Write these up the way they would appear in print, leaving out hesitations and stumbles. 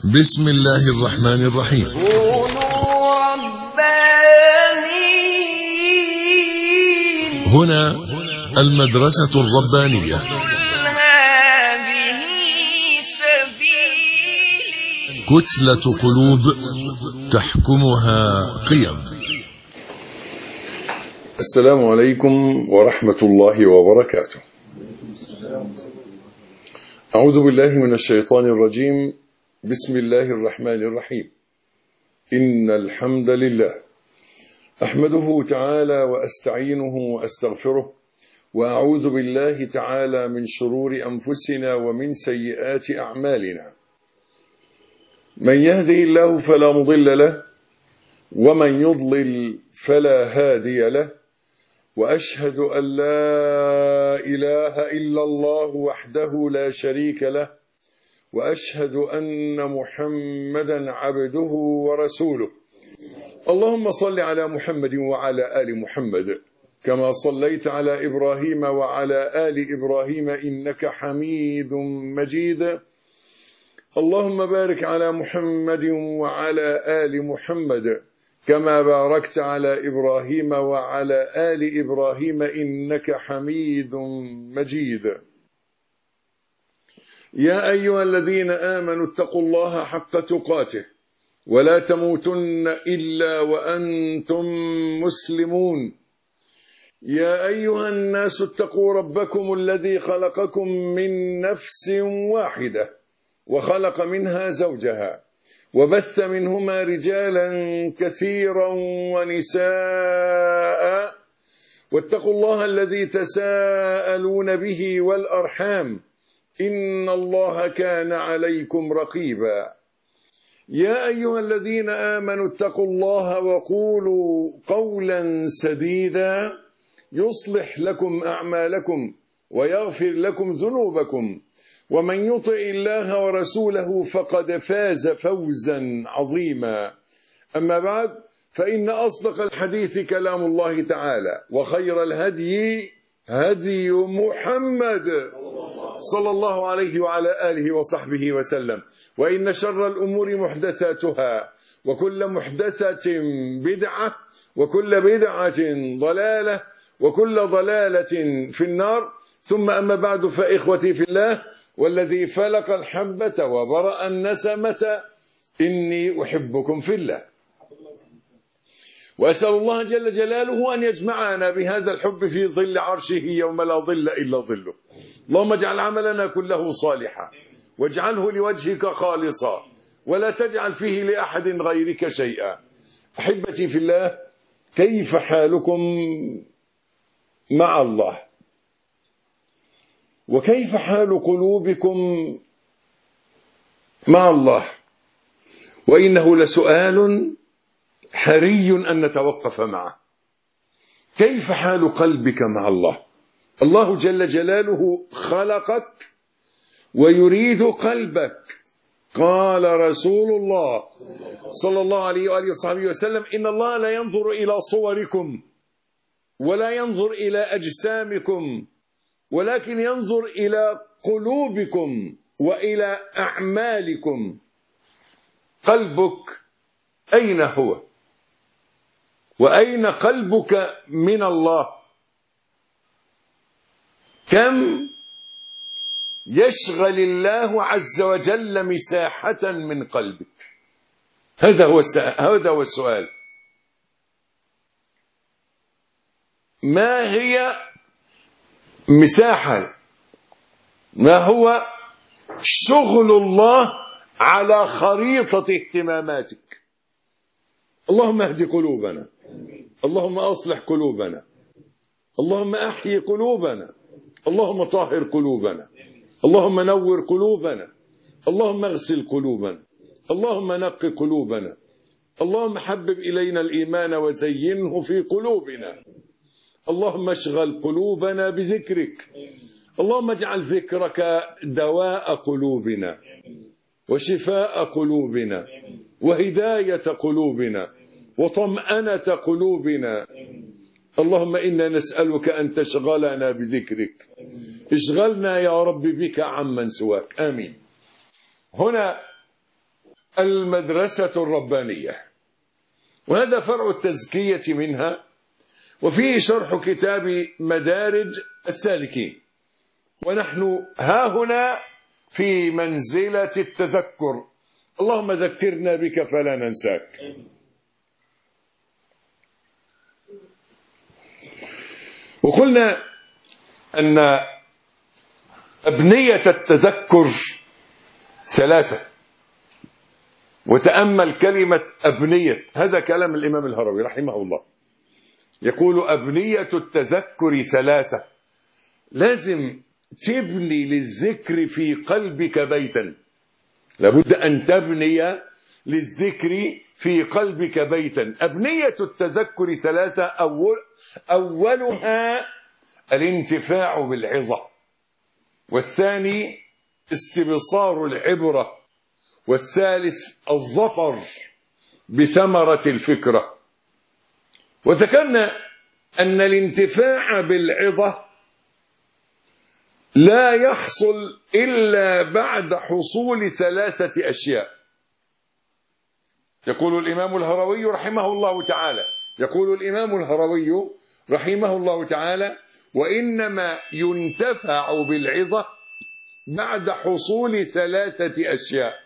بسم الله الرحمن الرحيم. كونوا ربانيين. هنا المدرسة الربانية. هذه سبيلي. كتلة قلوب تحكمها قيم. السلام عليكم ورحمة الله وبركاته. أعوذ بالله من الشيطان الرجيم. بسم الله الرحمن الرحيم. إن الحمد لله أحمده تعالى وأستعينه وأستغفره، وأعوذ بالله تعالى من شرور أنفسنا ومن سيئات أعمالنا. من يهده الله فلا مضل له، ومن يضلل فلا هادي له، وأشهد أن لا إله إلا الله وحده لا شريك له، وأشهد أن محمدا عبده ورسوله. اللهم صل على محمد وعلى آل محمد كما صليت على إبراهيم وعلى آل إبراهيم إنك حميد مجيد. اللهم بارك على محمد وعلى آل محمد كما باركت على إبراهيم وعلى آل إبراهيم إنك حميد مجيد. يا أيها الذين آمنوا اتقوا الله حق تقاته ولا تموتن إلا وأنتم مسلمون. يا أيها الناس اتقوا ربكم الذي خلقكم من نفس واحدة وخلق منها زوجها وبث منهما رجالا كثيرا ونساء، واتقوا الله الذي تساءلون به والأرحام إن الله كان عليكم رقيبا. يا أيها الذين آمنوا اتقوا الله وقولوا قولا سديدا يصلح لكم أعمالكم ويغفر لكم ذنوبكم، ومن يطع الله ورسوله فقد فاز فوزا عظيما. أما بعد، فإن أصدق الحديث كلام الله تعالى، وخير الهدي هدي محمد صلى الله عليه وعلى آله وصحبه وسلم. وإن شر الأمور محدثاتها، وكل محدثة بدعة، وكل بدعة ضلالة، وكل ضلالة في النار. ثم أما بعد، فإخوتي في الله، والذي فلق الحبة وبرأ النسمة، إني أحبكم في الله، وأسأل الله جل جلاله أن يجمعنا بهذا الحب في ظل عرشه يوم لا ظل إلا ظله. اللهم اجعل عملنا كله صالحا، واجعله لوجهك خالصا، ولا تجعل فيه لأحد غيرك شيئا. أحبتي في الله، كيف حالكم مع الله؟ وكيف حال قلوبكم مع الله؟ وإنه لسؤال حري أن نتوقف معه. كيف حال قلبك مع الله؟ الله جل جلاله خلقك ويريد قلبك. قال رسول الله صلى الله عليه وآله وصحبه وسلم: إن الله لا ينظر إلى صوركم ولا ينظر إلى أجسامكم، ولكن ينظر إلى قلوبكم وإلى أعمالكم. قلبك أين هو؟ وأين قلبك من الله؟ كم يشغل الله عز وجل مساحة من قلبك؟ هذا هو السؤال. ما هي مساحة؟ ما هو شغل الله على خريطة اهتماماتك؟ اللهم اهد قلوبنا، اللهم أصلح قلوبنا، اللهم أحيي قلوبنا، اللهم طهر قلوبنا، اللهم نور قلوبنا، اللهم اغسل قلوبنا، اللهم نق قلوبنا، اللهم حبب إلينا الإيمان وزينه في قلوبنا، اللهم اشغل قلوبنا بذكرك، اللهم اجعل ذكرك دواء قلوبنا وشفاء قلوبنا وهداية قلوبنا وطمأنة قلوبنا. اللهم إنا نسألك أن تشغلنا بذكرك، اشغلنا يا رب بك عمن سواك. آمين. هنا المدرسة الربانية، وهذا فرع التزكية منها، وفيه شرح كتاب مدارج السالكين. ونحن ها هنا في منزلة التذكر. اللهم ذكرنا بك فلا ننساك. وقلنا أن أبنية التذكر ثلاثة. وتأمل كلمة أبنية، هذا كلام الإمام الهروي رحمه الله، يقول أبنية التذكر ثلاثة. لازم تبني للذكر في قلبك بيتا، لابد أن تبني للذكر في قلبك بيتا. أبنية التذكر ثلاثة. أولها الانتفاع بالعظة، والثاني استبصار العبرة، والثالث الظفر بثمرة الفكرة. وذكرنا أن الانتفاع بالعظة لا يحصل إلا بعد حصول ثلاثة أشياء. يقول الإمام الهروي رحمه الله تعالى: وإنما ينتفع بالعظة بعد حصول ثلاثة أشياء.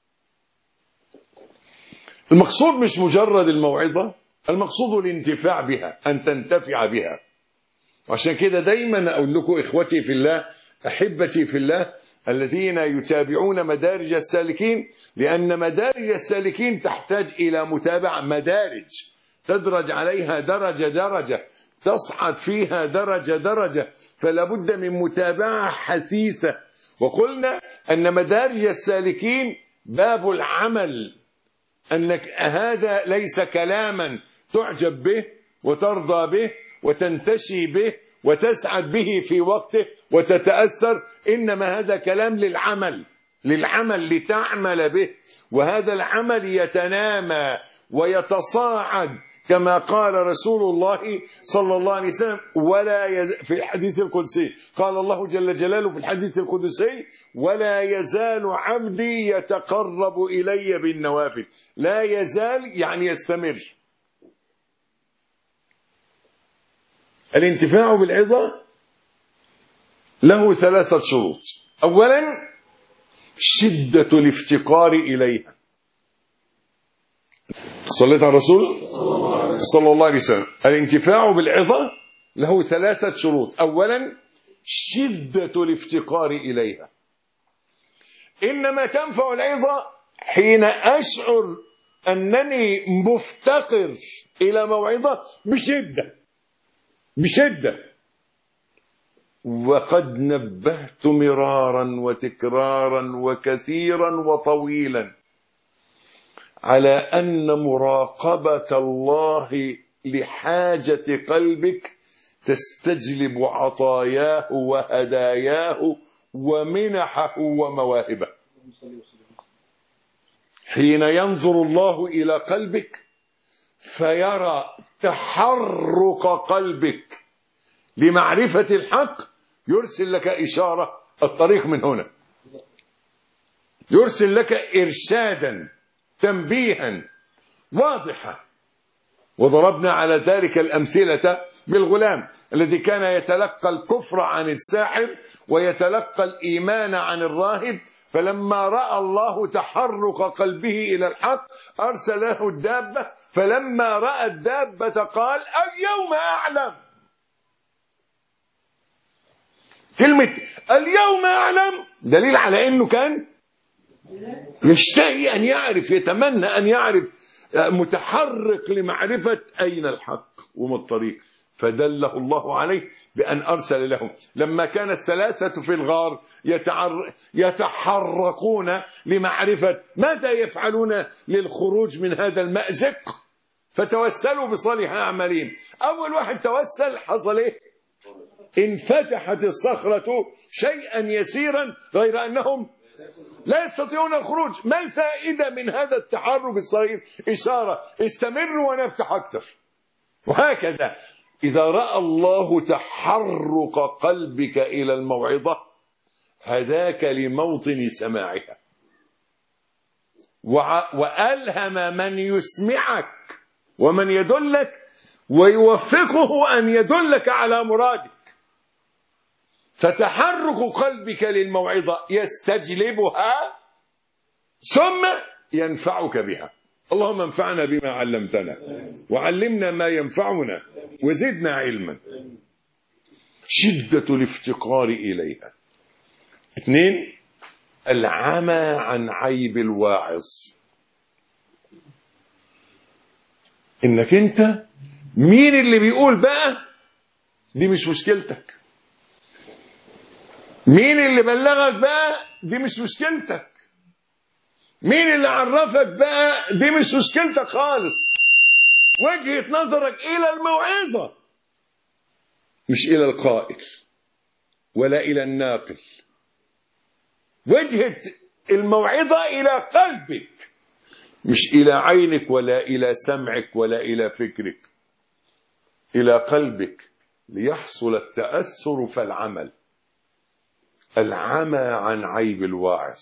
المقصود مش مجرد الموعظة، المقصود الانتفاع بها، أن تنتفع بها. وعشان كده دايما أقول لكم إخوتي في الله، أحبتي في الله، الذين يتابعون مدارج السالكين، لأن مدارج السالكين تحتاج إلى متابعة، مدارج تدرج عليها درجة درجة، تصعد فيها درجة درجة، فلا بد من متابعة حثيثة. وقلنا أن مدارج السالكين باب العمل، أنك هذا ليس كلاما تعجب به وترضى به وتنتشي به وتسعد به في وقته وتتأثر، إنما هذا كلام للعمل لتعمل به، وهذا العمل يتنامى ويتصاعد كما قال رسول الله صلى الله عليه وسلم في الحديث القدسي، قال الله جل جلاله في الحديث القدسي: ولا يزال عبدي يتقرب إلي بالنوافل. لا يزال يعني يستمر. الانتفاع بالعظة له ثلاثة شروط. أولا شدة الافتقار إليها. صليت على الرسول صلى الله عليه وسلم. الانتفاع بالعظة له ثلاثة شروط. أولا شدة الافتقار إليها. إنما تنفع العظة حين أشعر أنني مفتقر إلى موعظة بشدة. وقد نبهت مرارا وتكرارا وكثيرا وطويلا على أن مراقبة الله لحاجة قلبك تستجلب عطاياه وهداياه ومنحه ومواهبه. حين ينظر الله إلى قلبك فيرى تحرك قلبك لمعرفة الحق، يرسل لك إشارة، الطريق من هنا، يرسل لك إرشادا تنبيها واضحا. وضربنا على ذلك الأمثلة بالغلام الذي كان يتلقى الكفر عن الساحر ويتلقى الإيمان عن الراهب، فلما رأى الله تحرك قلبه إلى الحق أرسل له الدابة، فلما رأى الدابة قال: اليوم أعلم. كلمة اليوم أعلم دليل على أنه كان يشتهي أن يعرف، يتمنى أن يعرف، متحرك لمعرفة أين الحق وما الطريق، فدله الله عليه بأن أرسل لهم. لما كان الثلاثة في الغار يتحركون لمعرفة ماذا يفعلون للخروج من هذا المأزق، فتوسلوا بصالح أعمالهم. أول واحد توسل حصل إيه؟ انفتحت الصخرة شيئا يسيرا، غير أنهم لا يستطيعون الخروج. ما الفائدة من هذا التحرك الصغير؟ إشارة: استمروا ونفتح أكثر. وهكذا إذا رأى الله تحرك قلبك إلى الموعظة هداك لموطن سماعها. وألهم من يسمعك ومن يدلك ويوفقه أن يدلك على مرادك. فتحرك قلبك للموعظة يستجلبها ثم ينفعك بها. اللهم انفعنا بما علمتنا وعلمنا ما ينفعنا وزدنا علما. شدة الافتقار إليها. 2 العمى عن عيب الواعظ. انك انت مين اللي بيقول بقى دي مش مشكلتك، مين اللي بلغك بقى دي مش مشكلتك، مين اللي عرفك بقى دي مش مشكلتك خالص. وجهة نظرك إلى الموعظة مش إلى القائل ولا إلى الناقل. وجهة الموعظة إلى قلبك مش إلى عينك ولا إلى سمعك ولا إلى فكرك، إلى قلبك ليحصل التأثر فالعمل. العمى عن عيب الواعظ.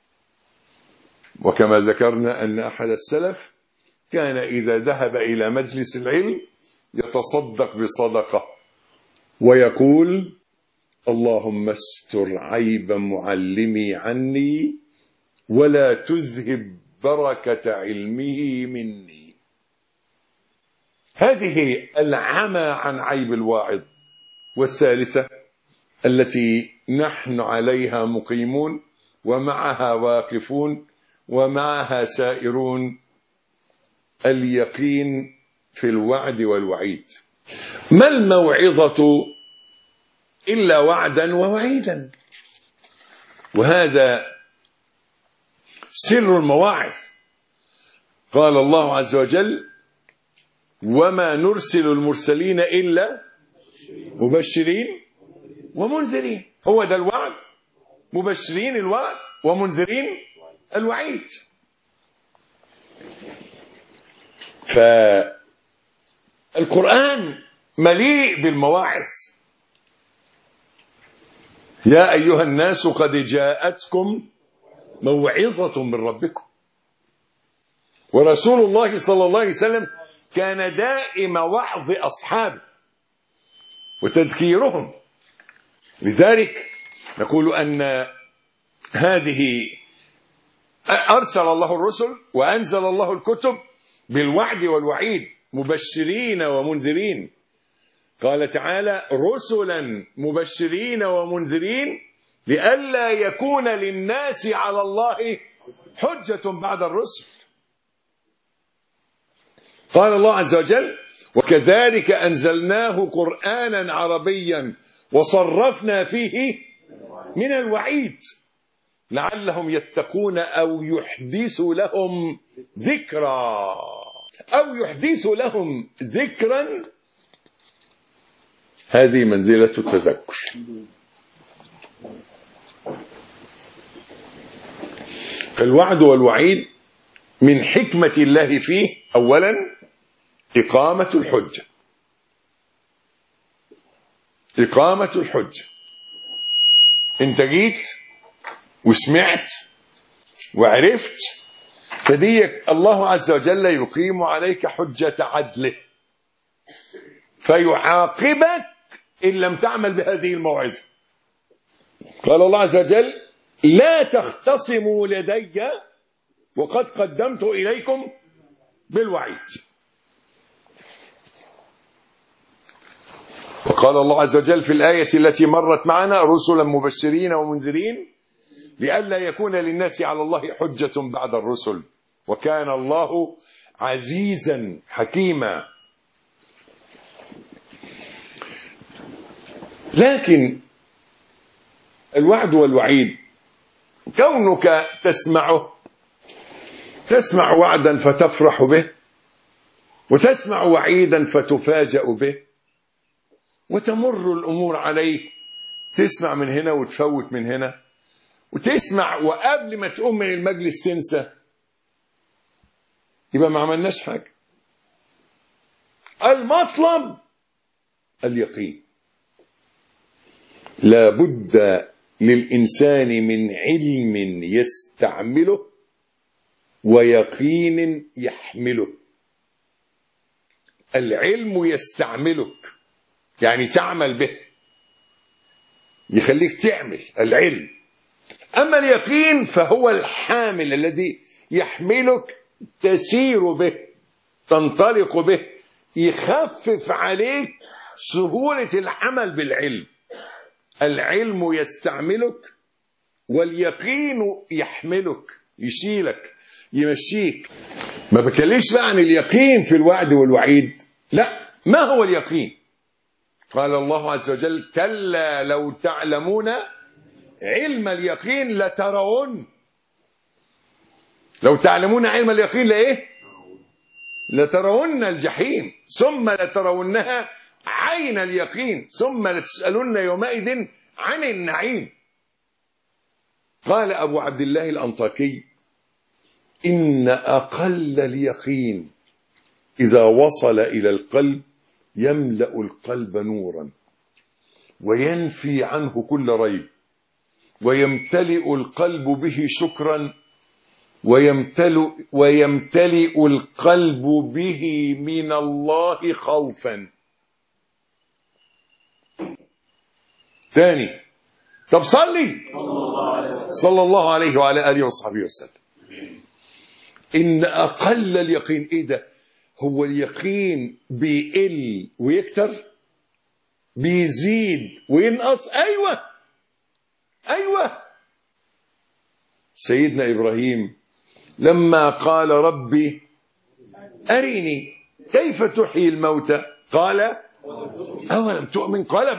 وكما ذكرنا أن أحد السلف كان إذا ذهب إلى مجلس العلم يتصدق بصدقة ويقول اللهم استر عيب معلمي عني ولا تذهب بركة علمه مني. هذه العمى عن عيب الواعظ. والثالثة التي نحن عليها مقيمون ومعها واقفون ومعها سائرون، اليقين في الوعد والوعيد. ما الموعظة إلا وعدا ووعيدا، وهذا سر المواعظ. قال الله عز وجل وما نرسل المرسلين إلا مبشرين ومنذرين. هو ده الوعد، مبشرين الوعد ومنذرين الوعيد. فالقرآن مليء بالمواعظ. يا أيها الناس قد جاءتكم موعظة من ربكم. ورسول الله صلى الله عليه وسلم كان دائم وعظ أصحابه وتذكيرهم. لذلك نقول أن هذه أرسل الله الرسل وأنزل الله الكتب بالوعد والوعيد مبشرين ومنذرين. قال تعالى رسلا مبشرين ومنذرين لئلا يكون للناس على الله حجة بعد الرسل. قال الله عز وجل وكذلك أنزلناه قرآنا عربيا وصرفنا فيه من الوعيد لعلهم يتقون أو يحدث لهم ذكرا. أو يحدث لهم ذكرا، هذه منزلة التذكر. فالوعد والوعيد من حكمة الله فيه أولا إقامة الحجة. إقامة الحجة. أنت جيت وسمعت وعرفت، فديك الله عز وجل يقيم عليك حجة عدله فيعاقبك إن لم تعمل بهذه الموعظة. قال الله عز وجل لا تختصموا لدي وقد قدمت إليكم بالوعيد. وقال الله عز وجل في الآية التي مرت معنا رسلا مبشرين ومنذرين لئلا يكون للناس على الله حجة بعد الرسل وكان الله عزيزا حكيما. لكن الوعد والوعيد كونك تسمع وعدا فتفرح به وتسمع وعيدا فتفاجأ به وتمر الأمور عليك، تسمع من هنا وتفوت من هنا وتسمع وقبل ما تقوم من المجلس تنسى، يبقى ما عملناش حاجة. المطلب اليقين. لا بد للإنسان من علم يستعمله ويقين يحمله. العلم يستعملك، يعني تعمل به، يخليك تعمل العلم. أما اليقين فهو الحامل الذي يحملك، تسير به، تنطلق به، يخفف عليك سهولة العمل بالعلم. العلم يستعملك واليقين يحملك، يشيلك، يمشيك. ما بكلمش بقى عن اليقين في الوعد والوعيد، لا. ما هو اليقين؟ قال الله عز وجل: كلا لو تعلمون علم اليقين لترون. لو تعلمون علم اليقين لإيه؟ لترون الجحيم ثم لترونها عين اليقين ثم لتسألن يومئذ عن النعيم. قال أبو عبد الله الأنطاكي: إن أقل اليقين إذا وصل إلى القلب يملأ القلب نورا وينفي عنه كل ريب، ويمتلئ القلب به شكرا، ويمتلئ القلب به من الله خوفا. ثاني، طب صلي صلى الله عليه وعلى آله وصحبه وسلم. إن أقل اليقين، إيه ده؟ هو اليقين بيقل ويكتر، بيزيد وينقص. أيوة. سيدنا إبراهيم لما قال: ربي أرني كيف تحيي الموتى، قال: أولم تؤمن؟ قال: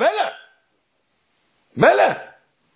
بلى،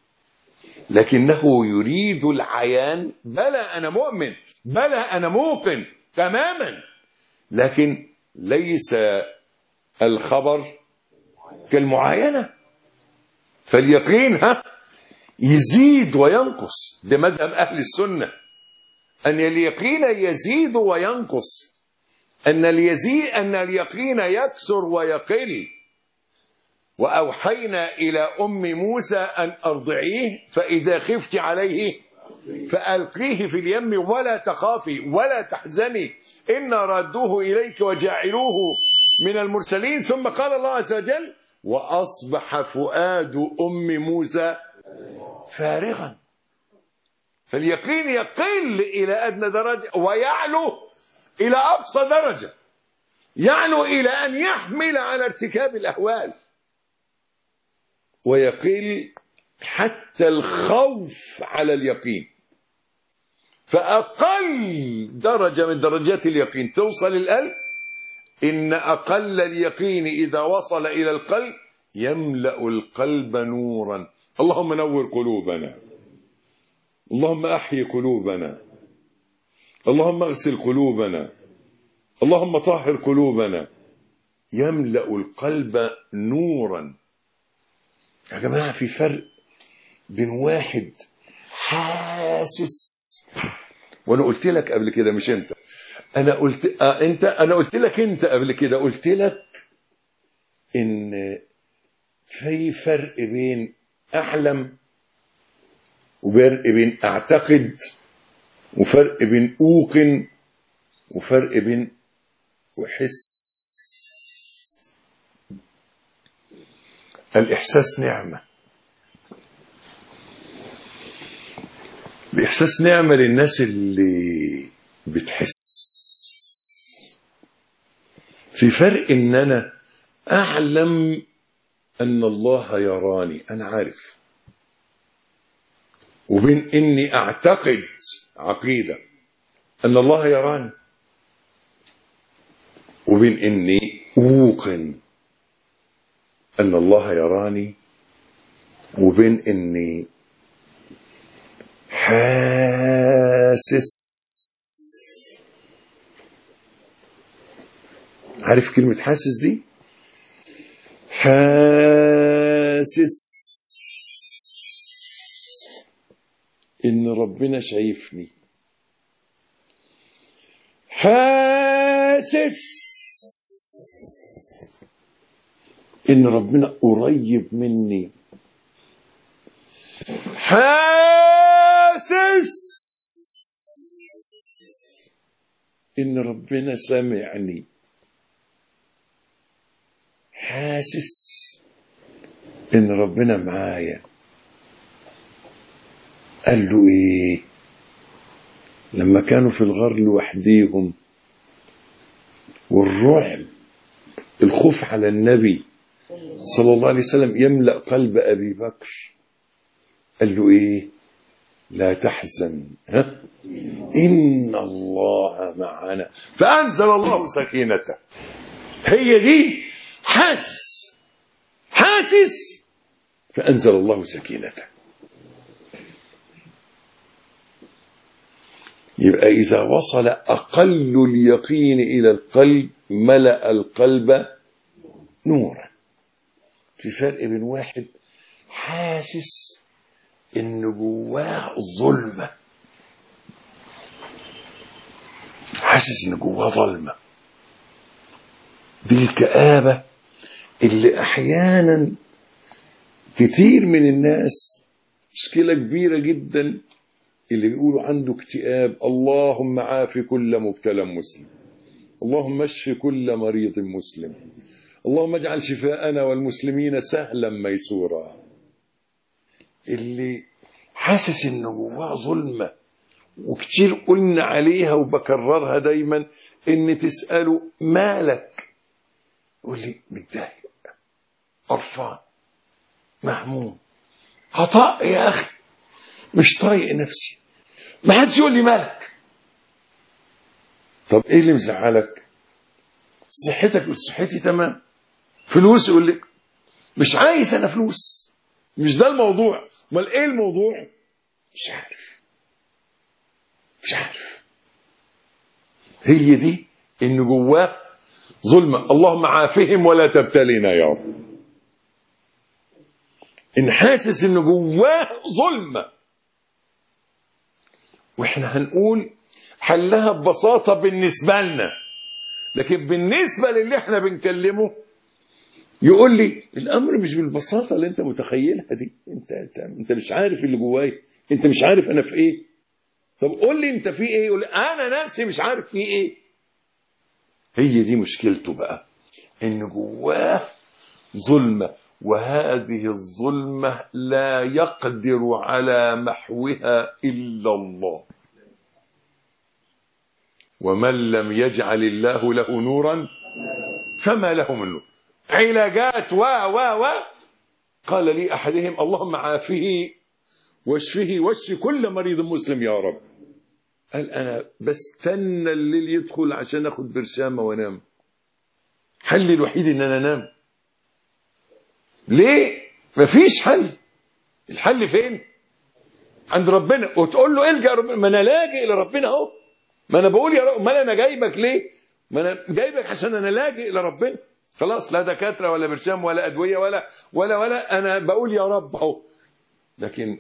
لكنه يريد العيان. بلى أنا مؤمن، بلى أنا موقن تماما، لكن ليس الخبر كالمعاينة. فاليقين يزيد وينقص. ده مذهب أهل السنة، أن اليقين يزيد وينقص، أن اليقين يكثر ويقل. وأوحينا إلى أم موسى أن أرضعيه فإذا خفت عليه فألقيه في اليم ولا تخافي ولا تحزني إنا ردوه إليك وجاعلوه من المرسلين. ثم قال الله عز وجل: وأصبح فؤاد أم موسى فارغا. فاليقين يقل إلى أدنى درجة ويعلو إلى أقصى درجة، يعلو إلى أن يحمل على ارتكاب الأهوال، ويقل حتى الخوف على اليقين. فأقل درجة من درجات اليقين توصل القلب. إن أقل اليقين إذا وصل إلى القلب يملأ القلب نورا. اللهم نور قلوبنا، اللهم أحيي قلوبنا، اللهم اغسل قلوبنا، اللهم طهر قلوبنا. يملأ القلب نورا. يا جماعة في فرق بين واحد حاسس، وانا قلت لك قبل كده، مش انت، انا قلت لك انت قبل كده، قلت لك ان في فرق بين اعلم وفرق بين اعتقد وفرق بين اوقن وفرق بين احس. الإحساس نعمة. الإحساس نعمة للناس اللي بتحس. في فرق إن أنا أعلم أن الله يراني، أنا عارف، وبين إني أعتقد عقيدة أن الله يراني، وبين إني أوقن أن الله يراني، وبين إني حاسس. عارف كلمة حاسس دي؟ حاسس إن ربنا شايفني، حاسس إن ربنا قريب مني، حاسس إن ربنا سامعني، حاسس إن ربنا معايا. قال له إيه لما كانوا في الغار لوحديهم والرعب الخوف على النبي صلى الله عليه وسلم يملأ قلب أبي بكر؟ قال له إيه؟ لا تحزن، إن الله معنا، فأنزل الله سكينته. هي دي، حاسس فأنزل الله سكينته. يبقى إذا وصل أقل اليقين إلى القلب ملأ القلب نورا. في فرق بين واحد حاسس إن جواه ظلمة، حاسس إن جواه ظلمة، دي الكآبة اللي أحيانا كتير من الناس، مشكلة كبيرة جدا، اللي بيقولوا عنده اكتئاب. اللهم عاف كل مبتلى مسلم، اللهم اشف كل مريض مسلم، اللهم اجعل شفاءنا والمسلمين سهلا ميسورا. اللي حاسس انه جواه ظلمة، وكتير قلنا عليها وبكررها دايما، ان تسأله مالك يقول لي متضايق، قرفان، مهموم، هطق يا اخي، مش طايق نفسي، ما حدش يقول لي مالك. طب ايه اللي مزعلك؟ صحتك؟ يقول صحتي تمام. فلوس؟ يقول لك مش عايز انا فلوس، مش ده الموضوع. امال ايه الموضوع؟ مش عارف. هي دي ان جواه ظلمه. اللهم عافهم ولا تبتلينا يا رب. ان حاسس ان جواه ظلمه، واحنا هنقول حلها ببساطه بالنسبه لنا، لكن بالنسبه للي احنا بنكلمه يقول لي الامر مش بالبساطه اللي انت متخيلها دي. انت مش عارف اللي جواي، انت مش عارف انا في ايه. طب قول لي انت في ايه؟ يقول لي انا نفسي مش عارف في ايه. هي دي مشكلته بقى، ان جواه ظلمه، وهذه الظلمه لا يقدر على محوها الا الله. ومن لم يجعل الله له نورا فما له من نور. علاجات قال لي احدهم اللهم عافه واشفه واشف كل مريض مسلم يا رب. قال انا بستنى الليل يدخل عشان اخد برشامه وانام. حلي الوحيد ان انا انام. ليه؟ مفيش حل. الحل فين؟ عند ربنا. وتقول له الجا ربنا، ما انا لاجئ لربنا اهو. ما انا بقول يا رب، ما انا جايبك ليه؟ ما انا جايبك عشان انا لاجئ لربنا. خلاص، لا دكاتره ولا برشام ولا ادويه ولا انا بقول يا رب اهو. لكن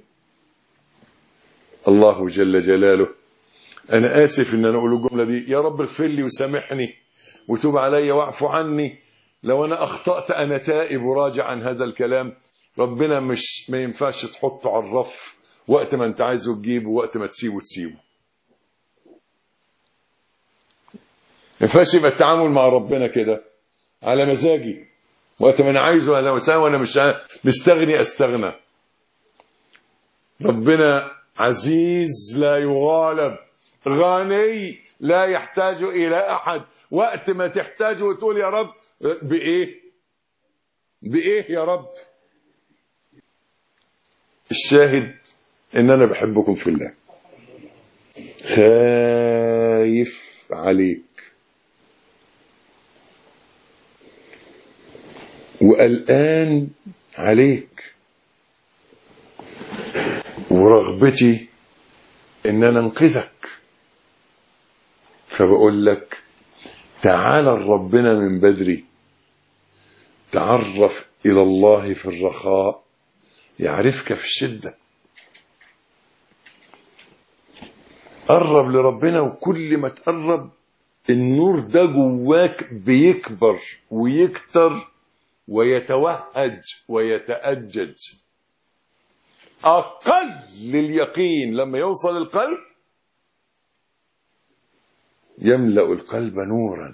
الله جل جلاله، انا اسف ان انا اقول الجمله دي، يا رب اغفر لي وسامحني وتوب علي واعف عني. لو انا اخطات انا تائب وراجع عن هذا الكلام. ربنا ما ينفعش تحطه على الرف وقت ما انت عايزه تجيبه، وقت ما تسيبه. ما ينفعش يبقى التعامل مع ربنا كده على مزاجي، وقت ما انا عايزه انا وساوي، وانا مش مستغني استغنى. ربنا عزيز لا يغالب، غني لا يحتاج الى احد. وقت ما تحتاجه وتقول يا رب بايه يا رب. الشاهد ان انا بحبكم في الله، خايف عليك وقلقان عليك، ورغبتي ان انا انقذك. فبقول لك تعال ربنا من بدري، تعرف الى الله في الرخاء يعرفك في الشدة. قرب لربنا، وكل ما تقرب النور ده جواك بيكبر ويكتر ويتوهج ويتأجج. أقل اليقين لما يوصل القلب يملأ القلب نورا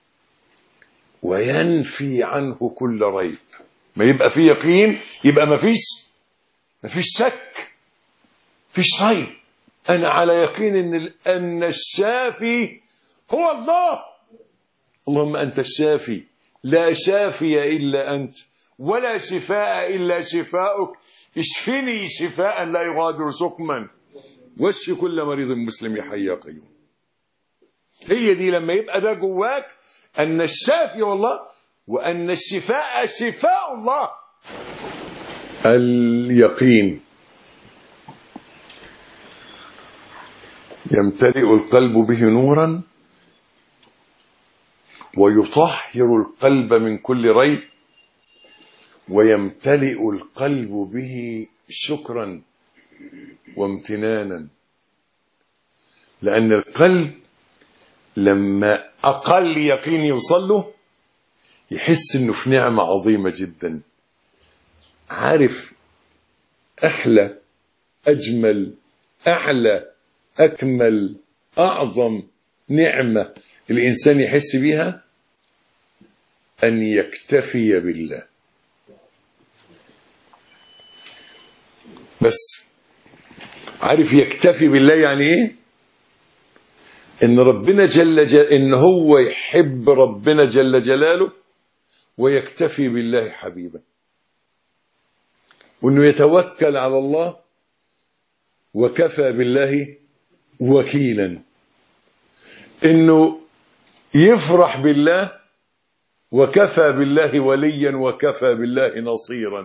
وينفي عنه كل ريب. ما يبقى فيه يقين، يبقى ما فيش شك، فيش ريب. أنا على يقين أن الشافي هو الله. اللهم أنت الشافي لا شافي إلا أنت ولا شفاء إلا شفاؤك، اشفني شفاء لا يغادر سقما واشف كل مريض مسلم يا حي يا قيوم. هي دي لما يبقى ده جواك، أن الشافي هو الله وأن الشفاء شفاء الله. اليقين يمتلئ القلب به نورا ويطهر القلب من كل ريب، ويمتلئ القلب به شكرا وامتنانا. لأن القلب لما أقل يقين يوصل له يحس إنه في نعمة عظيمة جدا. عارف أحلى أجمل أعلى أكمل أعظم نعمة الإنسان يحس بيها؟ أن يكتفي بالله بس. عارف يكتفي بالله يعني إيه؟ إن ربنا إن هو يحب ربنا جل جلاله ويكتفي بالله حبيبا، وإنه يتوكل على الله وكفى بالله وكيلا، إنه يفرح بالله وكفى بالله وليا وكفى بالله نصيرا،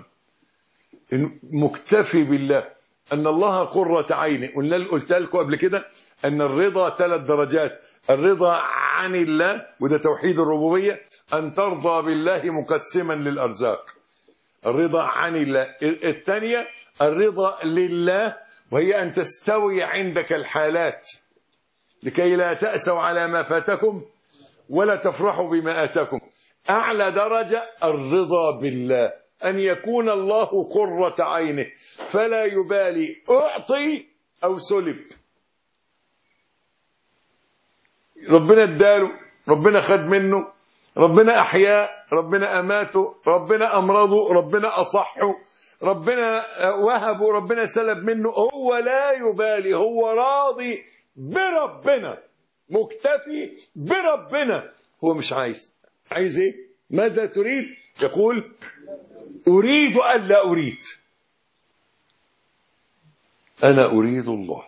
مكتفي بالله. أن الله قرة عيني. قلت لكم قبل كده أن الرضا 3 درجات. الرضا عن الله وده توحيد الربوبية، أن ترضى بالله مقسما للأرزاق. الرضا عن الله. الثانية الرضا لله، وهي أن تستوي عندك الحالات لكي لا تأسوا على ما فاتكم ولا تفرحوا بما آتاكم. أعلى درجة الرضا بالله، أن يكون الله قرة عينه فلا يبالي أعطي أو سلب. ربنا اداله، ربنا خد منه، ربنا أحياه، ربنا أماته، ربنا أمرضه، ربنا أصحه، ربنا وهبه، ربنا سلب منه. هو لا يبالي، هو راضي بربنا، مكتفي بربنا. هو مش عايز ايه؟ ماذا تريد؟ يقول أريد ألا أريد، أنا أريد الله.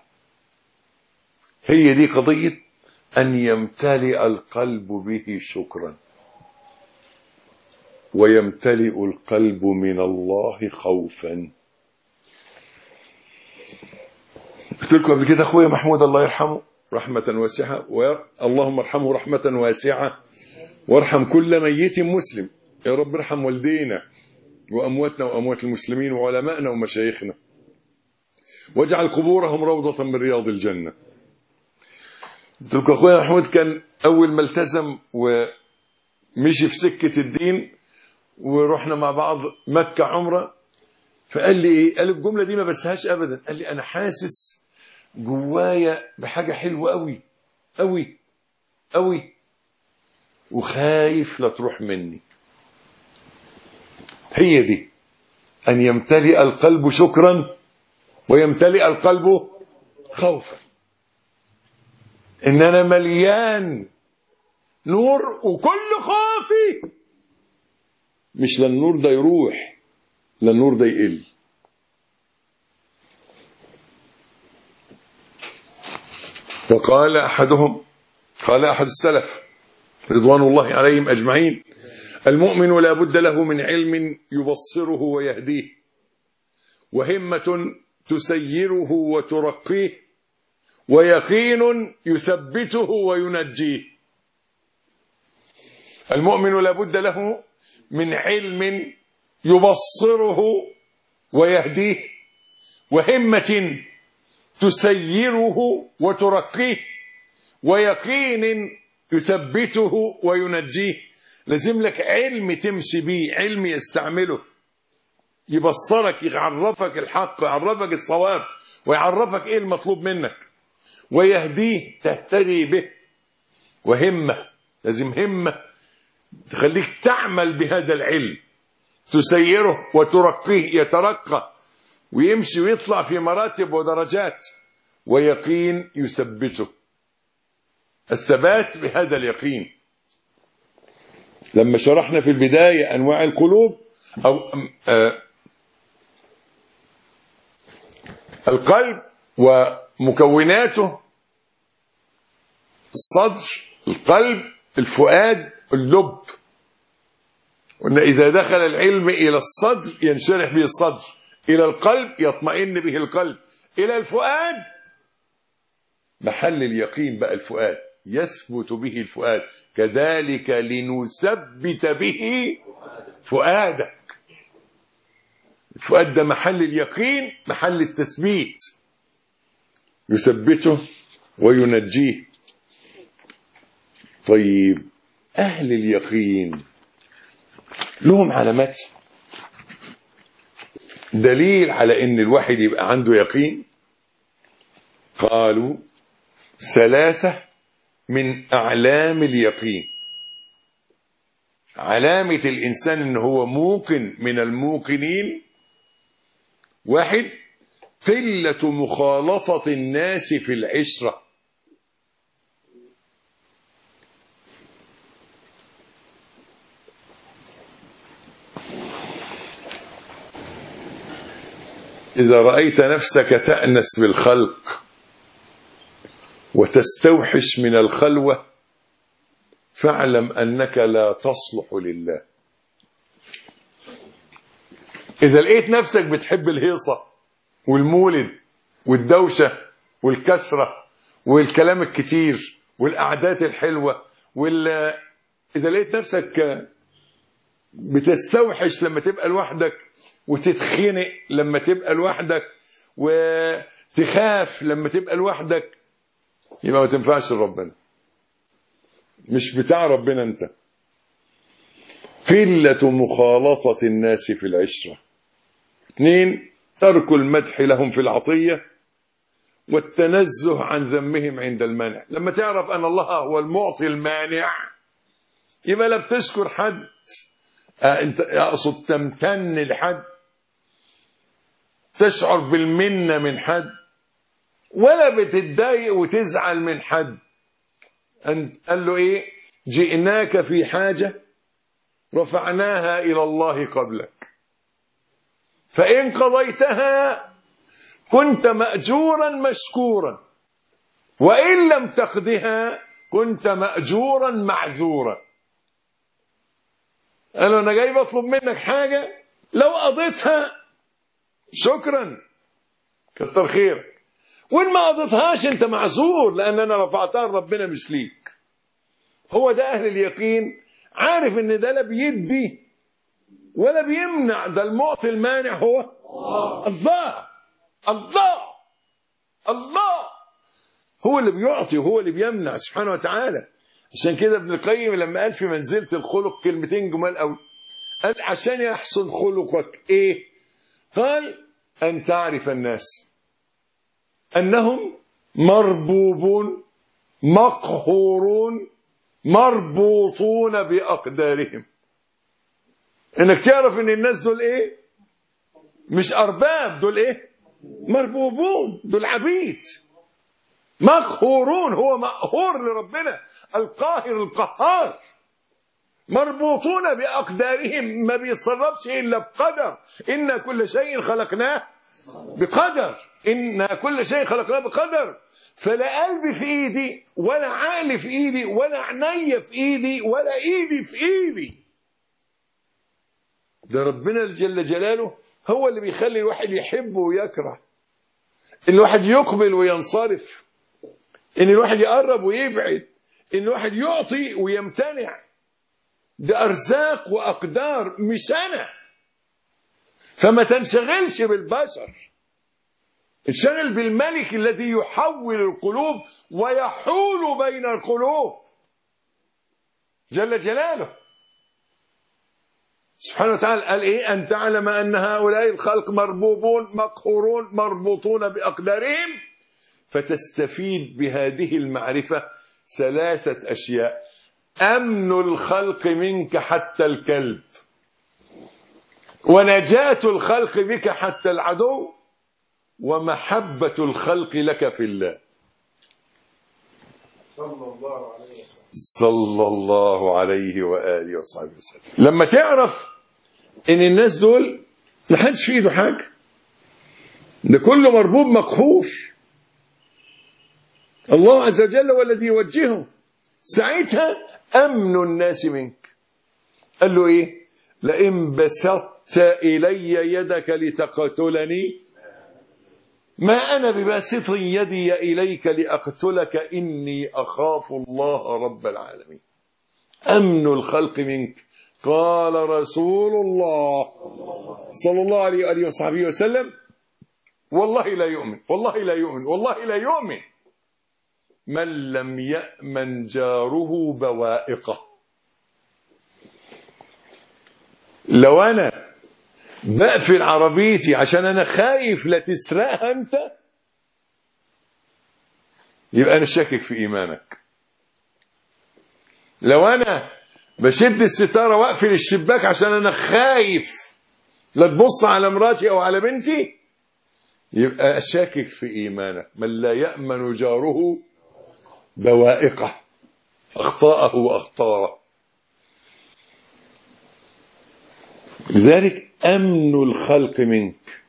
هي دي قضية أن يمتلئ القلب به شكرا ويمتلئ القلب من الله خوفا. قلت لكم قبل كده أخويا محمود الله يرحمه رحمة واسعة، اللهم ارحمه رحمة واسعة وارحم كل ميت مسلم. يا رب ارحم والدينا وأمواتنا وأموات المسلمين وعلمائنا ومشايخنا، واجعل قبورهم روضة من رياض الجنة. قلت لكم أخويا محمود كان أول ما التزم ومشي في سكة الدين ورحنا مع بعض مكة عمرة، فقال لي إيه؟ قال الجملة دي ما بسهاش أبدا. قال لي أنا حاسس جوايا بحاجة حلوة أوي أوي أوي وخايف لا تروح مني. هي دي أن يمتلئ القلب شكرا ويمتلئ القلب خوفا. إن أنا مليان نور وكل خوفي مش للنور ده يروح، للنور ده يقل. فقال قال أحد السلف رضوان الله عليهم أجمعين: المؤمن لا بد له من علم يبصره ويهديه، وهمة تسيره وترقيه، ويقين يثبته وينجيه. المؤمن لا بد له من علم يبصره ويهديه، وهمة تسيره وترقيه، ويقين يثبته وينجيه. لازم لك علم تمشي بيه، علم يستعمله، يبصرك، يعرفك الحق، يعرفك الصواب، ويعرفك ايه المطلوب منك، ويهديه تهتدي به. وهمة، لازم همة تخليك تعمل بهذا العلم، تسيره وترقيه، يترقى ويمشي ويطلع في مراتب ودرجات، ويقين يثبته. الثبات بهذا اليقين. لما شرحنا في البداية أنواع القلوب أو القلب ومكوناته: الصدر، القلب، الفؤاد، اللب. وأن إذا دخل العلم إلى الصدر ينشرح به الصدر، إلى القلب يطمئن به القلب، إلى الفؤاد محل اليقين بقى الفؤاد، يثبت به الفؤاد. كذلك لنثبت به فؤادك. الفؤاد ده محل اليقين، محل التثبيت، يثبته وينجيه. طيب أهل اليقين لهم علامات دليل على ان الواحد يبقى عنده يقين؟ قالوا 3 من اعلام اليقين. علامة الانسان ان هو موقن من الموقنين: 1 قلة مخالطة الناس في العشرة. إذا رأيت نفسك تأنس بالخلق وتستوحش من الخلوة فاعلم أنك لا تصلح لله. إذا لقيت نفسك بتحب الهيصة والمولد والدوشة والكسرة والكلام الكتير والقعدات الحلوة إذا لقيت نفسك بتستوحش لما تبقى لوحدك، وتتخنق لما تبقى لوحدك، وتخاف لما تبقى لوحدك، يبقى ما تنفعش لربنا، مش بتاع ربنا انت. قلة مخالطة الناس في العشرة. 2 ترك المدح لهم في العطية والتنزه عن ذمهم عند المنع. لما تعرف أن الله هو المعطي المانع يبقى لا بتشكر حد، انت اقصد تمتن لحد، تشعر بالمنة من حد، ولا بتتضايق وتزعل من حد. قال له ايه؟ جئناك في حاجة رفعناها إلى الله قبلك، فإن قضيتها كنت مأجورا مشكورا، وإن لم تقضها كنت مأجورا معذورا. قال له أنا جاي بطلب منك حاجة، لو قضيتها شكرا كتر خيرك، وإن ما قضيتهاش أنت معذور، لأن أنا رفعتها لربنا مش ليك. هو ده أهل اليقين، عارف إن ده لا بيدي ولا بيمنع، ده المعطي المانع هو الله. الله الله هو اللي بيعطي وهو اللي بيمنع سبحانه وتعالى. عشان كده ابن القيم لما قال في منزلة الخلق كلمتين جمال قوي، قال عشان يحسن خلقك ايه؟ قال ان تعرف الناس انهم مربوبون مقهورون مربوطون باقدارهم. انك تعرف ان الناس دول ايه؟ مش ارباب، دول ايه؟ مربوبون، دول عبيد. مقهورون، هو مقهور لربنا القاهر القهار. مربوطون بأقدارهم، ما بيتصرفش إلا بقدر. إن كل شيء خلقناه بقدر، إن كل شيء خلقناه بقدر. فلا قلب في إيدي ولا عقل في إيدي ولا عيني في إيدي ولا إيدي في إيدي، ده ربنا جل جلاله هو اللي بيخلي الواحد يحب ويكره، الواحد يقبل وينصرف، ان الواحد يقرب ويبعد، ان الواحد يعطي ويمتنع. ده ارزاق واقدار مش انا. فما تنشغلش بالبشر، انشغل بالملك الذي يحول القلوب ويحول بين القلوب جل جلاله سبحانه وتعالى. قال ايه؟ ان تعلم ان هؤلاء الخلق مربوبون مقهورون مربوطون باقدارهم، فتستفيد بهذه المعرفة 3 أشياء: أمن الخلق منك حتى الكلب، ونجاة الخلق بك حتى العدو، ومحبة الخلق لك في الله. صلى الله عليه وآله وصحبه وسلم. لما تعرف ان الناس دول ما حدش في ايده حاجه، ده كله مربوب مقهور، الله عز وجل هو الذي يوجهه، ساعتها امن الناس منك. قال له ايه؟ لئن بسطت الي يدك لتقتلني ما انا بباسط يدي اليك لاقتلك اني اخاف الله رب العالمين. امن الخلق منك. قال رسول الله صلى الله عليه وآله وصحبه وسلم: والله لا يؤمن، والله لا يؤمن، والله لا يؤمن من لم يأمن جاره بوائقه. لو أنا بقفل عربيتي عشان أنا خايف لا تسرقها أنت، يبقى أنا شاكك في إيمانك. لو أنا بشد الستارة واقفل الشباك عشان أنا خايف لا تبص على مراتي أو على بنتي، يبقى أشاكك في إيمانك. من لا يأمن جاره بوائقه، أخطاءه وأخطاره. لذلك أمن الخلق منك.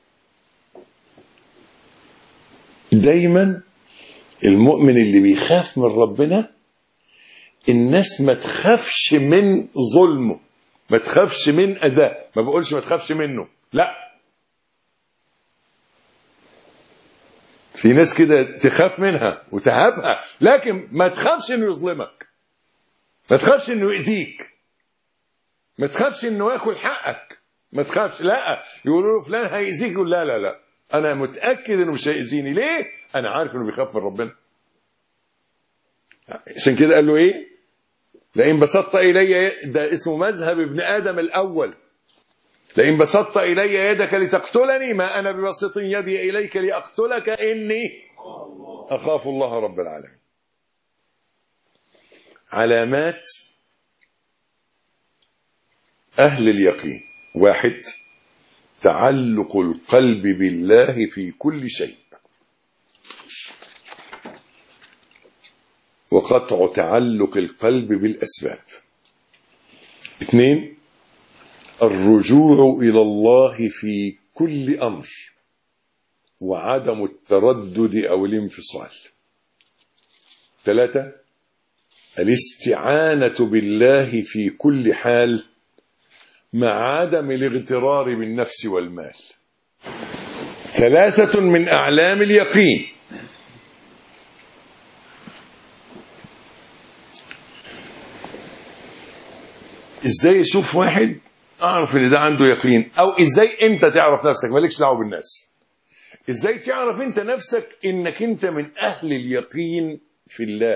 دايما المؤمن اللي بيخاف من ربنا، الناس ما تخافش من ظلمه، ما تخافش من أداء. ما بقولش ما تخافش منه، لا، في ناس كده تخاف منها وتهابها، لكن ما تخافش انه يظلمك، ما تخافش انه يأذيك، ما تخافش انه ياكل حقك، ما تخافش. لا، يقولوا له فلان هيأذيك، يقول لا لا لا، انا متأكد انه مش هيأذيني. ليه؟ انا عارف انه بيخاف من ربنا. عشان كده قال له ايه؟ لئن بسطت الي، ده اسمه مذهب ابن ادم الاول، لئن بسطت الي يدك لتقتلني ما انا ببسط يدي اليك لاقتلك اني اخاف الله رب العالمين. علامات اهل اليقين: 1. تعلق القلب بالله في كل شيء، وقطع تعلق القلب بالأسباب. 2. الرجوع إلى الله في كل أمر، وعدم التردد أو الانفصال. 3. الاستعانة بالله في كل حال، مع عدم الاغترار بالنفس والمال. 3 من أعلام اليقين: ازاي اشوف واحد اعرف ان ده عنده يقين، او ازاي انت تعرف نفسك، مالكش دعوه بالناس. ازاي تعرف انت نفسك انك انت من اهل اليقين في الله؟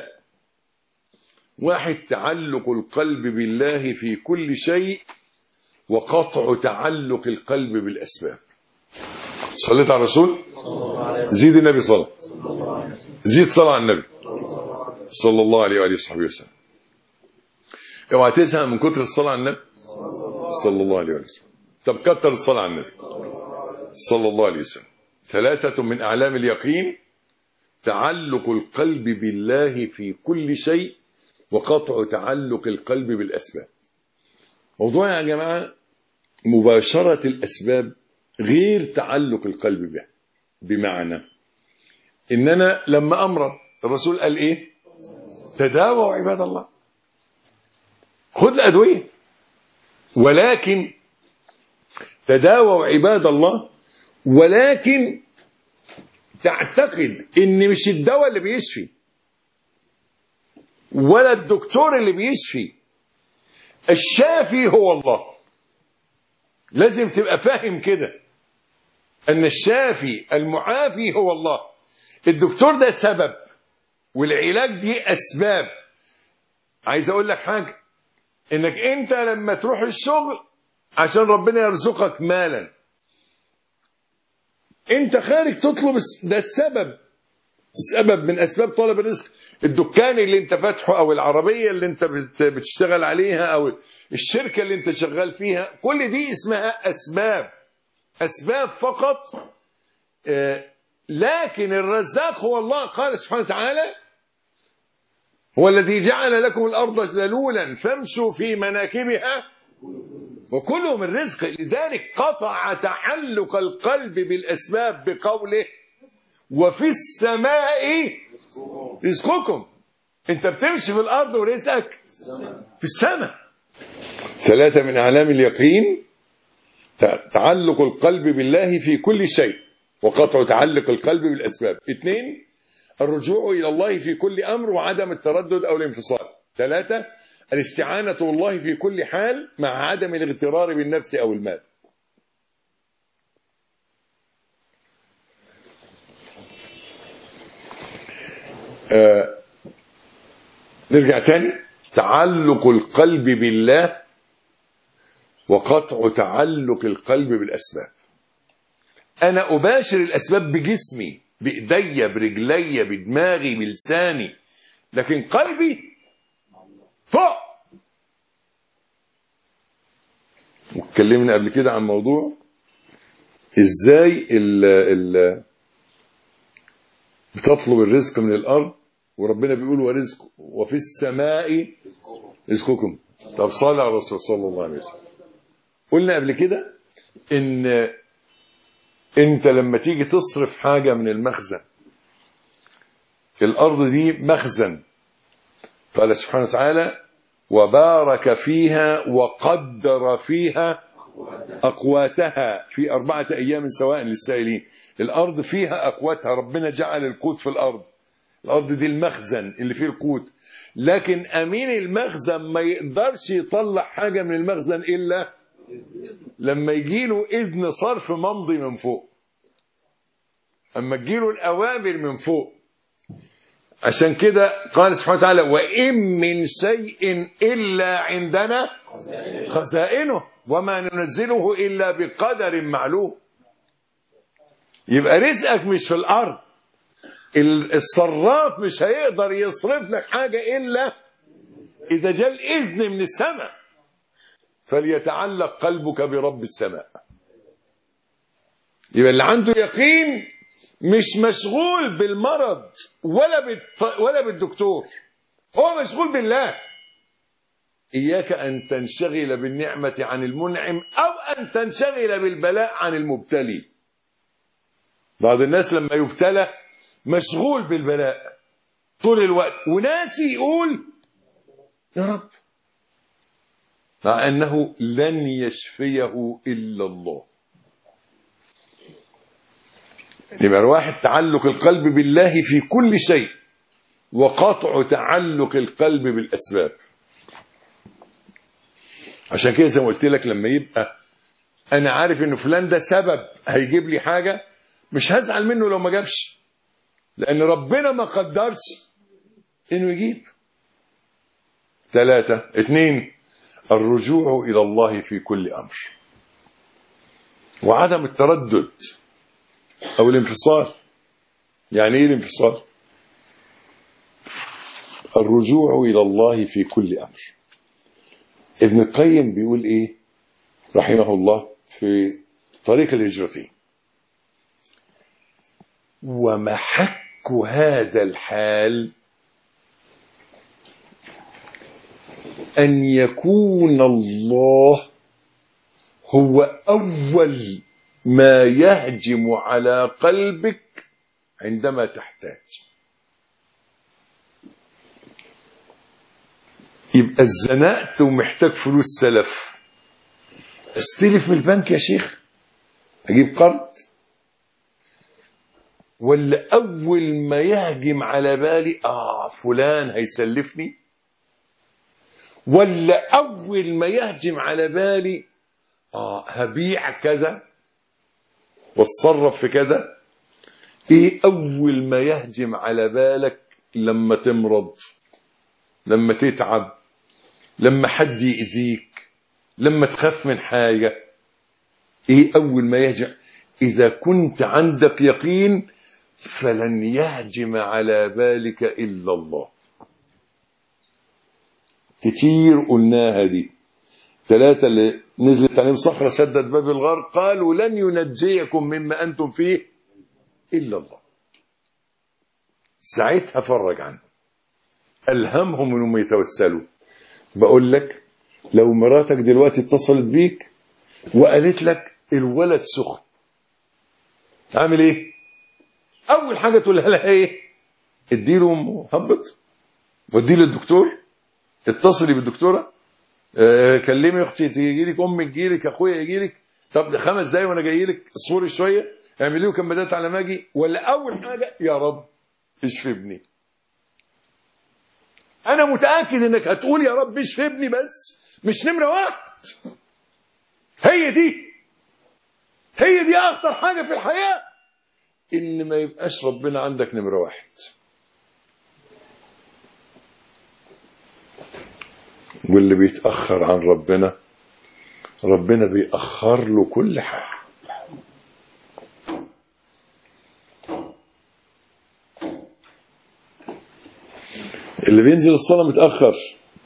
1. تعلق القلب بالله في كل شيء، وقطع تعلق القلب بالاسباب. صليت على الرسول، زيد النبي صلاه، زيد صلاه على النبي صلى الله عليه واله وصحبه وسلم. اوعى تزهق من كتر الصلاه على النبي صلى الله عليه وسلم. طب كتر الصلاه على النبي صلى الله عليه وسلم. 3 من اعلام اليقين: تعلق القلب بالله في كل شيء، وقطع تعلق القلب بالاسباب. موضوع يا جماعه مباشره الاسباب غير تعلق القلب بها. بمعنى ان انا لما امرض، الرسول قال ايه؟ تداووا عباد الله، خذ الأدوية، ولكن تداووا عباد الله، ولكن تعتقد ان مش الدواء اللي بيشفي ولا الدكتور اللي بيشفي، الشافي هو الله. لازم تبقى فاهم كده، ان الشافي المعافي هو الله. الدكتور ده سبب، والعلاج دي اسباب. عايز اقول لك حاجه، انك انت لما تروح الشغل عشان ربنا يرزقك مالا، انت خارج تطلب، ده السبب. سبب من أسباب طلب الرزق. الدكان اللي انت فاتحه، أو العربية اللي انت بتشتغل عليها، أو الشركة اللي انت شغال فيها، كل دي اسمها أسباب فقط. لكن الرزاق هو الله. قال سبحانه وتعالى: هو الذي جعل لكم الأرض ذلولا فامشوا في مناكبها وكلوا من رزقه. لذلك قطع تعلق القلب بالأسباب بقوله: وفي السماء رزقكم. انت بتمشي في الأرض ورزقك في السماء. 3 من أعلام اليقين تعلق القلب بالله في كل شيء وقطع تعلق القلب بالأسباب. 2 الرجوع إلى الله في كل أمر وعدم التردد أو الانفصال. 3 الاستعانة بالله في كل حال مع عدم الاغترار بالنفس أو المال. نرجع تاني. تعلق القلب بالله وقطع تعلق القلب بالأسباب. أنا أباشر الأسباب بجسمي، بإيدي، برجلي، بدماغي، بلساني، لكن قلبي فوق. واتكلمنا قبل كده عن موضوع ازاي بتطلب الرزق من الأرض، وربنا بيقول: ورزق وفي السماء رزقكم. طب صلى على الرسول صلى الله عليه وسلم. قلنا قبل كده ان انت لما تيجي تصرف حاجة من المخزن، الأرض دي مخزن. قال سبحانه وتعالى: وبارك فيها وقدر فيها أقواتها في 4 أيام سواء للسائلين. الأرض فيها أقواتها، ربنا جعل القوت في الأرض. الأرض دي المخزن اللي فيه القوت، لكن أمين المخزن ما يقدرش يطلع حاجة من المخزن إلا لما يجيله إذن صرف ممضي من فوق، أما تجيله الأوامر من فوق. عشان كده قال سبحانه وتعالى: وإن من شيء إلا عندنا خزائنه وما ننزله إلا بقدر معلوم. يبقى رزقك مش في الأرض. الصراف مش هيقدر يصرف لك حاجة إلا إذا جاء الإذن من السماء. فليتعلق قلبك برب السماء. يبقى اللي عنده يقين مش مشغول بالمرض ولا بالدكتور، هو مشغول بالله. إياك أن تنشغل بالنعمة عن المنعم، أو أن تنشغل بالبلاء عن المبتلي. بعض الناس لما يبتلى مشغول بالبلاء طول الوقت، وناسي يقول يا رب، مع أنه لن يشفيه إلا الله. يبقى 1 تعلق القلب بالله في كل شيء وقطع تعلق القلب بالأسباب. عشان كده زي ما قلت لك، لما يبقى أنا عارف إنه فلان ده سبب هيجيب لي حاجة، مش هزعل منه لو ما جابش، لأن ربنا ما قدرش إنه يجيب. 3 2 الرجوع إلى الله في كل أمر وعدم التردد أو الانفصال. يعني إيه الانفصال؟ الرجوع إلى الله في كل أمر. ابن القيم بيقول إيه رحمه الله في طريق الهجرتين: ومحك هذا الحال أن يكون الله هو أول ما يهجم على قلبك عندما تحتاج. يبقى اتزنقت ومحتاج فلوس سلف، استلف من البنك يا شيخ، اجيب قرض، ولا اول ما يهجم على بالي فلان هيسلفني، ولا اول ما يهجم على بالي هبيع كذا واتصرف في كذا؟ ايه اول ما يهجم على بالك لما تمرض، لما تتعب، لما حد يأذيك، لما تخاف من حاجة؟ ايه اول ما يهجم؟ اذا كنت عندك يقين فلن يهجم على بالك إلا الله. كتير قلناها دي. 3 اللي نزلت عليهم صخرة سدت باب الغار قالوا لن ينجيكم مما أنتم فيه إلا الله. ساعتها فرج عنهم، ألهمهم أنهم يتوسلوا. بقول لك لو مراتك دلوقتي اتصلت بيك وقالت لك الولد سخن، عامل ايه؟ اول حاجه تقولها لها ايه؟ اديله مهبط، وديه للدكتور، اتصلي بالدكتوره، كلمي اختي تيجي لك، امك تجي لك، اخويا يجي لك، طب 5 دقايق وانا جاي لك، اصبري شويه، اعملي له كمادات على ما اجي. ولا اول حاجه يا رب اشفي ابني. انا متاكد انك هتقول يا رب اشفي ابني، بس مش نمره 1. هي دي اخطر حاجه في الحياه، ان ما يبقاش ربنا عندك نمره 1. واللي بيتاخر عن ربنا بيأخر له كل حاجه. اللي بينزل الصلاه متاخر،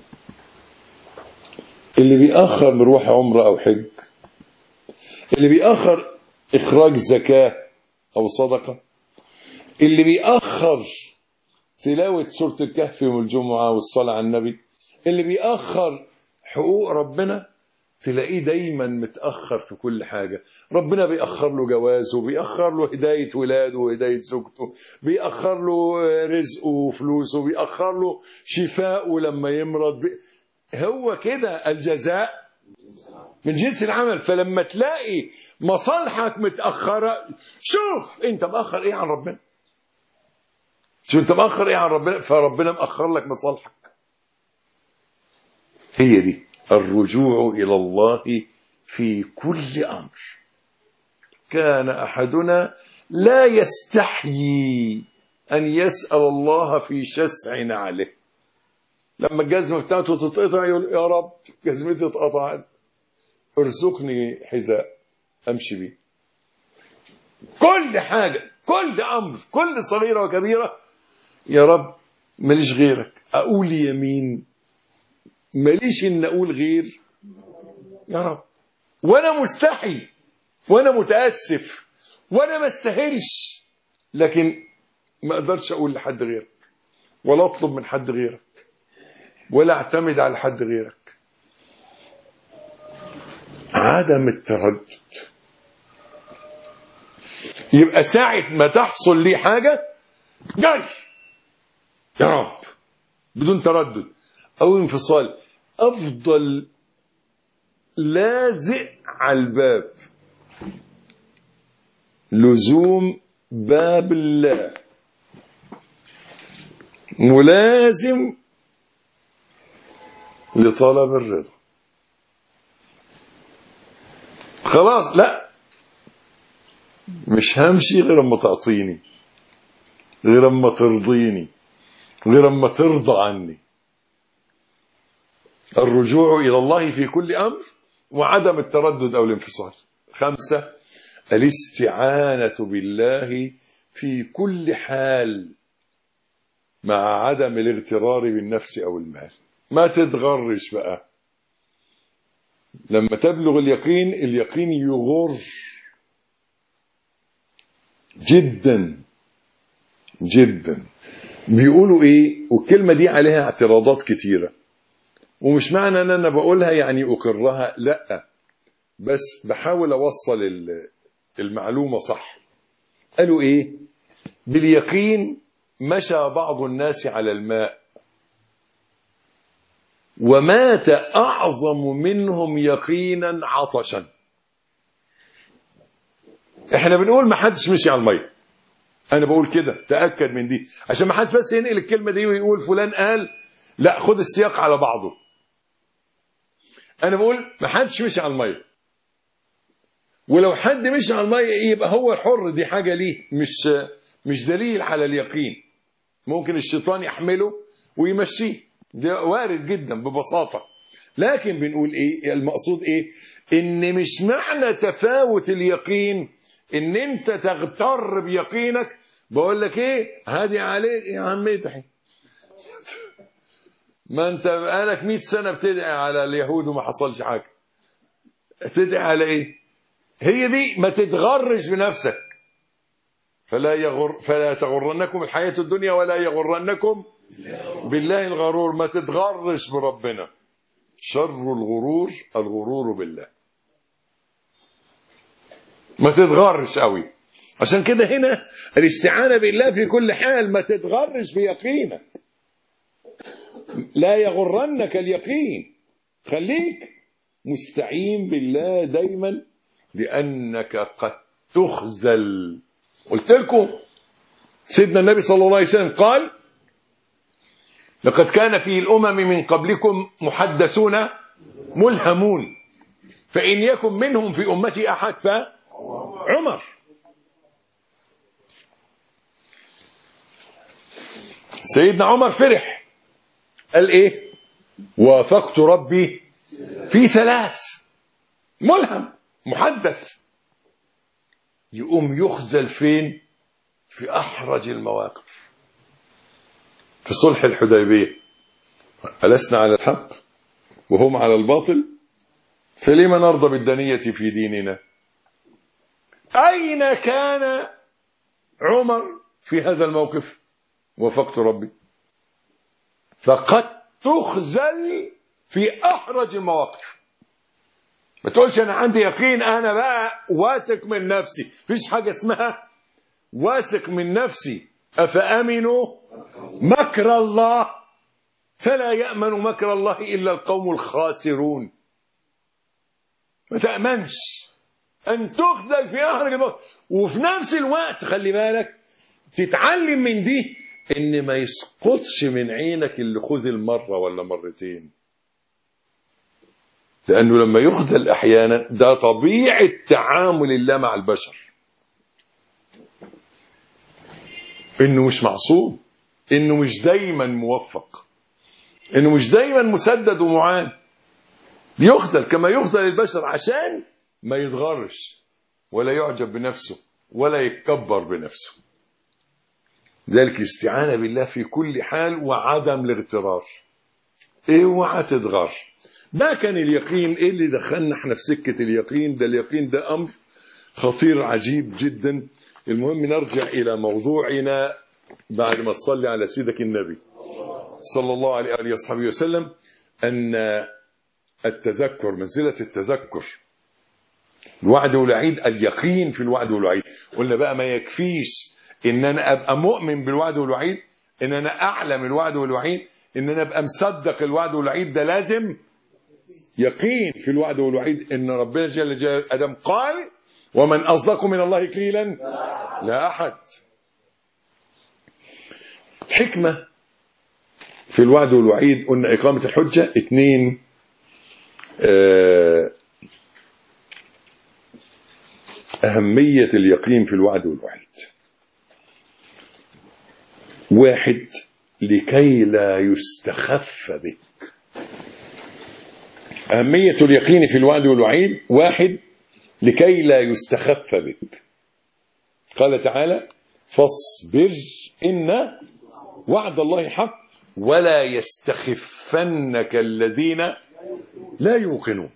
اللي بيأخر مروح عمره او حج، اللي بيأخر إخراج زكاة أو صدقة، اللي بيأخر تلاوة سورة الكهف يوم الجمعة والصلاة على النبي، اللي بيأخر حقوق ربنا، تلاقيه دايما متأخر في كل حاجة. ربنا بيأخر له جوازه، بيأخر له هداية ولاده وهداية زوجته، بيأخر له رزقه وفلوسه، بيأخر له شفاءه لما يمرض. هو كده الجزاء من جنس العمل. فلما تلاقي مصالحك متأخرة، شوف انت مأخر ايه عن ربنا، شوف انت مأخر ايه عن ربنا، فربنا مأخر لك مصالحك. هي دي الرجوع إلى الله في كل أمر. كان أحدنا لا يستحيي أن يسأل الله في شسع نعله. لما الجزمة بتاعته تتقطع يقول يا رب جزمتي اتقطعت، ارزقني حذاء امشي بيه. كل حاجه، كل امر، كل صغيره وكبيره، يا رب ماليش غيرك. اقول يمين ماليش ان اقول غير يا رب، وانا مستحي وانا متاسف وانا ما استاهلش، لكن ما اقدرش اقول لحد غيرك، ولا اطلب من حد غيرك، ولا اعتمد على حد غيرك. عدم التردد. يبقى ساعة ما تحصل لي حاجة جري يا رب بدون تردد أو انفصال. أفضل لازق على الباب، لزوم باب الله، ملازم لطلب الرضا. خلاص لا، مش همشي غير اما تعطيني، غير اما ترضيني، غير اما ترضى عني. الرجوع إلى الله في كل أمر، وعدم التردد أو الانفصال. 5 الاستعانة بالله في كل حال، مع عدم الاغترار بالنفس أو المال. ما تتغرش بقى. لما تبلغ اليقين، اليقين يغر جدا جدا. بيقولوا ايه، والكلمة دي عليها اعتراضات كتيرة، ومش معنى ان انا بقولها يعني اقرها، لا، بس بحاول اوصل المعلومة صح. قالوا ايه؟ باليقين مشى بعض الناس على الماء ومات أعظم منهم يقينا عطشا. احنا بنقول ما حدش مشي على المية، انا بقول كده تأكد من دي عشان ما حدش بس ينقل الكلمة دي ويقول فلان قال، لا، خد السياق على بعضه. انا بقول ما حدش مشي على المية، ولو حد مشي على المية يبقى هو حر، دي حاجة ليه، مش دليل على اليقين. ممكن الشيطان يحمله ويمشيه، ده وارد جدا ببساطة. لكن بنقول ايه المقصود، ايه ان مش معنى تفاوت اليقين ان انت تغتر بيقينك بقول لك ايه، هادي عليك يا عم ادعي. ما انت بقالك 100 سنه بتدعي على اليهود وما حصلش حاجه، تدعي على ايه؟ هي دي، ما تتغرش بنفسك. فلا تغرنكم الحياه الدنيا ولا يغرنكم بالله الغرور. ما تتغرش بربنا. شر الغرور الغرور بالله. ما تتغرش قوي. عشان كده هنا الاستعانة بالله في كل حال. ما تتغرش بيقينك، لا يغرنك اليقين. خليك مستعين بالله دايما، لأنك قد تخذل. قلت لكم سيدنا النبي صلى الله عليه وسلم قال: لقد كان في الأمم من قبلكم محدثون ملهمون، فإن يكن منهم في أمتي أحد فعمر. سيدنا عمر فرح، قال إيه؟ وافقت ربي في 3. ملهم محدث. يقوم يخذل فين؟ في أحرج المواقف. في صلح الحديبية ألسنا على الحق وهم على الباطل، فلما نرضى بالدنية في ديننا؟ أين كان عمر في هذا الموقف؟ وفقت ربي. فقد تخذل في أحرج المواقف. ما تقولش أنا عندي يقين، أنا بقى واثق من نفسي. فيش حاجة اسمها واثق من نفسي. أفأمنوا مكر الله فلا يأمن مكر الله إلا القوم الخاسرون. ما تأمنش أن تخذل في أحرج الموقف، وفي نفس الوقت خلي بالك تتعلم من دي إن ما يسقطش من عينك اللي خذل مرة ولا مرتين، لأنه لما يخذل أحيانا ده طبيعة تعامل الله مع البشر، إنه مش معصوم، إنه مش دايما موفق، إنه مش دايما مسدد ومعان. بيخذل كما يخذل البشر عشان ما يتغرش ولا يعجب بنفسه ولا يتكبر بنفسه. ذلك الاستعانة بالله في كل حال وعدم الاغترار. اوعى تتغر. ده كان اليقين. ايه اللي دخلنا احنا في سكة اليقين ده؟ اليقين ده امر خطير عجيب جدا. المهم نرجع الى موضوعنا بعد ما تصلي على سيدك النبي صلى الله عليه وآله وصحبه وسلم. ان التذكر، منزلة التذكر، الوعد والوعيد، اليقين في الوعد والوعيد. قلنا بقى ما يكفيش ان انا ابقى مؤمن بالوعد والوعيد، ان انا اعلم الوعد والوعيد، ان انا ابقى مصدق الوعد والوعيد. ده لازم يقين في الوعد والوعيد، ان ربنا جل جلاله ادم قال: ومن اصدق من الله قيلا لا احد. حكمة في الوعد والوعيد قلنا اقامة الحجة. 2 أهمية اليقين في الوعد والوعيد. 1 لكي لا يستخف بك. أهمية اليقين في الوعد والوعيد. 1 لكي لا يستخف بك. قال تعالى: فاصبر إن وعد الله حق ولا يستخفنك الذين لا يوقنون.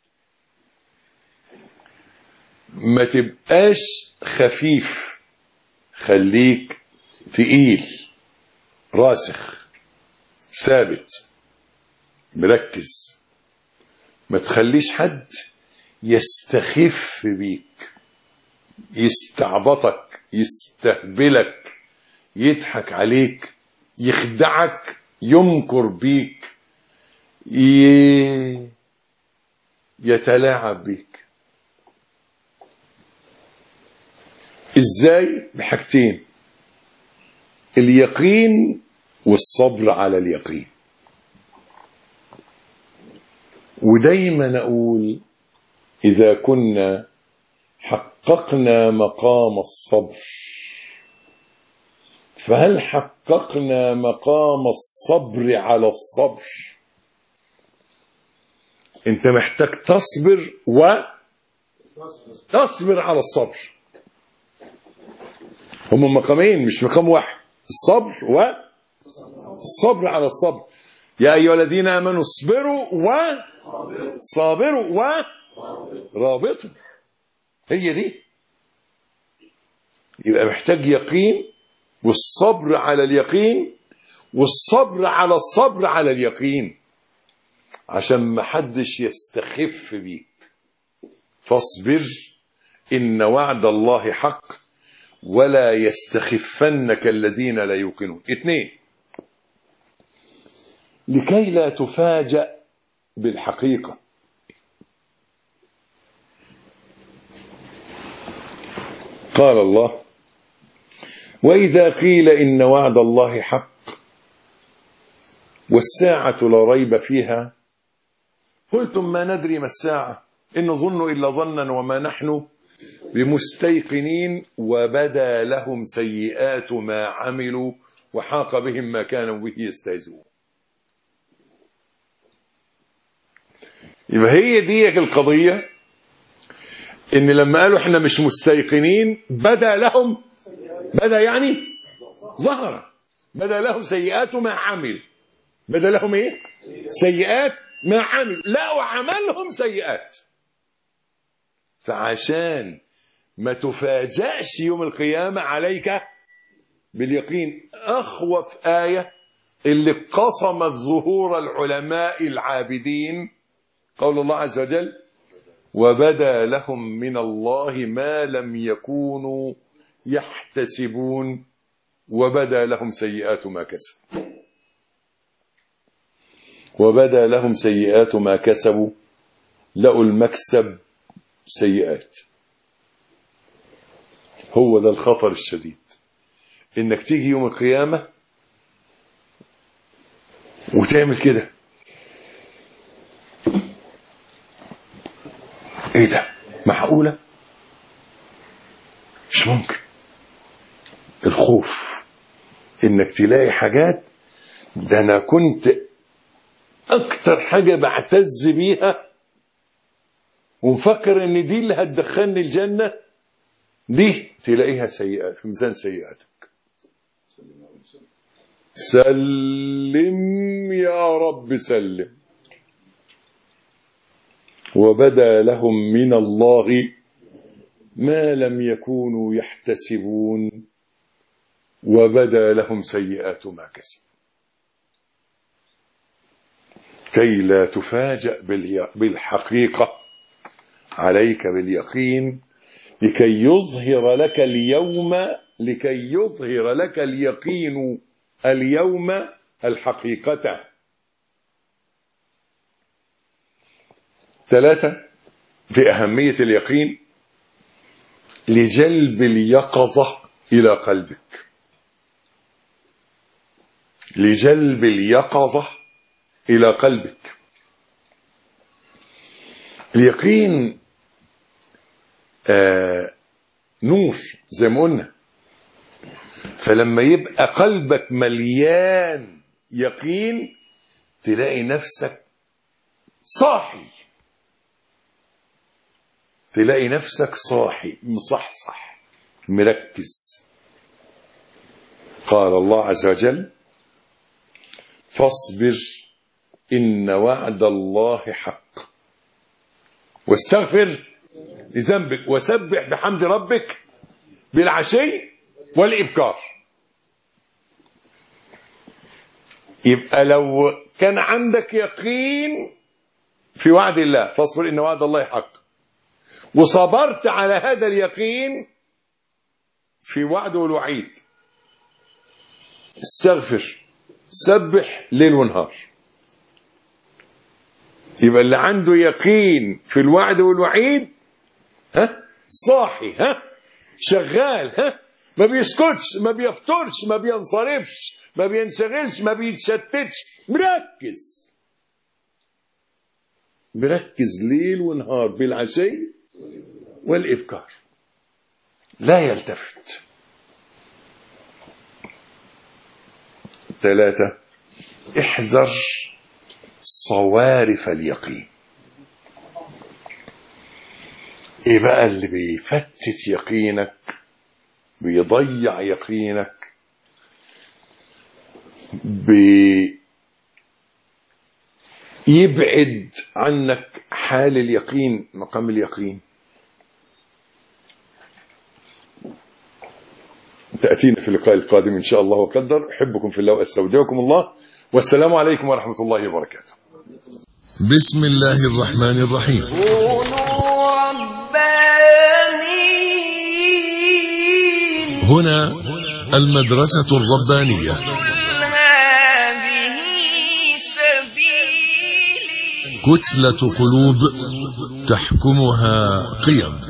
ما تبقاش خفيف، خليك تقيل، راسخ، ثابت، مركز. ما تخليش حد يستخف بيك، يستعبطك، يستهبلك، يضحك عليك، يخدعك، يمكر بيك، يتلاعب بيك. ازاي؟ بحاجتين: اليقين والصبر على اليقين. ودايما اقول اذا كنا حققنا مقام الصبر، فهل حققنا مقام الصبر على الصبر؟ انت محتاج تصبر وتصبر على الصبر. هم مقامين مش مقام واحد، الصبر والصبر على الصبر. يا أيها الذين آمنوا اصبروا وصابروا ورابطوا، هي دي. يبقى محتاج يقين، والصبر على اليقين، والصبر على الصبر على اليقين، عشان ما حدش يستخف بيك. فاصبر إن وعد الله حق ولا يستخفنك الذين لا يوقنون. 2، لكي لا تفاجأ بالحقيقة. قال الله: وإذا قيل إن وعد الله حق والساعة لا ريب فيها قلتم ما ندري ما الساعة إن نظن إلا ظنا وما نحن بمستيقنين وبدا لهم سيئات ما عملوا وحاق بهم ما كانوا به يستهزئون. يبقى هي دي القضية، إن لما قالوا إحنا مش مستيقنين بدا لهم، بدا يعني ظهر، بدا لهم سيئات ما عمل، بدا لهم إيه؟ سيئات ما عمل، لا وعملهم سيئات. فعشان ما تفاجأش يوم القيامة عليك باليقين. أخوف آية اللي قصمت ظهور العلماء العابدين قول الله عز وجل: وبدا لهم من الله ما لم يكونوا يحتسبون وبدا لهم سيئات ما كسبوا. وبدا لهم سيئات ما كسبوا، لقوا المكسب سيئات. هو ده الخطر الشديد، انك تيجي يوم القيامة وتعمل كده. ايه ده؟ معقولة؟ مش ممكن. الخوف انك تلاقي حاجات، ده انا كنت اكتر حاجة بعتز بيها ومفكر ان دي اللي هتدخلني الجنة، دي تلاقيها سيئات في ميزان سيئاتك. سلم يا رب سلم. وبدا لهم من الله ما لم يكونوا يحتسبون وبدا لهم سيئات ما كسبوا. كي لا تفاجأ بالحقيقة عليك باليقين، لكي يظهر لك اليقين اليوم الحقيقة. 3، في أهمية اليقين: لجلب اليقظة إلى قلبك. لجلب اليقظة إلى قلبك. اليقين نور زي ما قلنا، فلما يبقى قلبك مليان يقين تلاقي نفسك صاحي، تلاقي نفسك صاحي مصحصح مركز. قال الله عز وجل: فاصبر إن وعد الله حق واستغفر لذنبك وسبح بحمد ربك بالعشي والإبكار. يبقى لو كان عندك يقين في وعد الله، فاصبر إن وعد الله حق، وصبرت على هذا اليقين في وعده والوعيد، استغفر سبح ليل ونهار. يبقى اللي عنده يقين في الوعد والوعيد صاحي، شغال، ما بيسكتش، ما بيفترش، ما بينصرفش، ما بينشغلش، ما بيتشتتش، مركز ليل ونهار بالعشي والإبكار، لا يلتفت. 3، احذر صوارف اليقين. ايه بقى اللي بيفتت يقينك؟ بيضيع يقينك، يبعد عنك حال اليقين، مقام اليقين. تأتينا في اللقاء القادم إن شاء الله وقدر. أحبكم في الله وأستودعكم الله، والسلام عليكم ورحمة الله وبركاته. بسم الله الرحمن الرحيم. كونوا ربانيين. هنا المدرسة الربانية. قل هذه سبيلي. كتلة قلوب تحكمها قيم.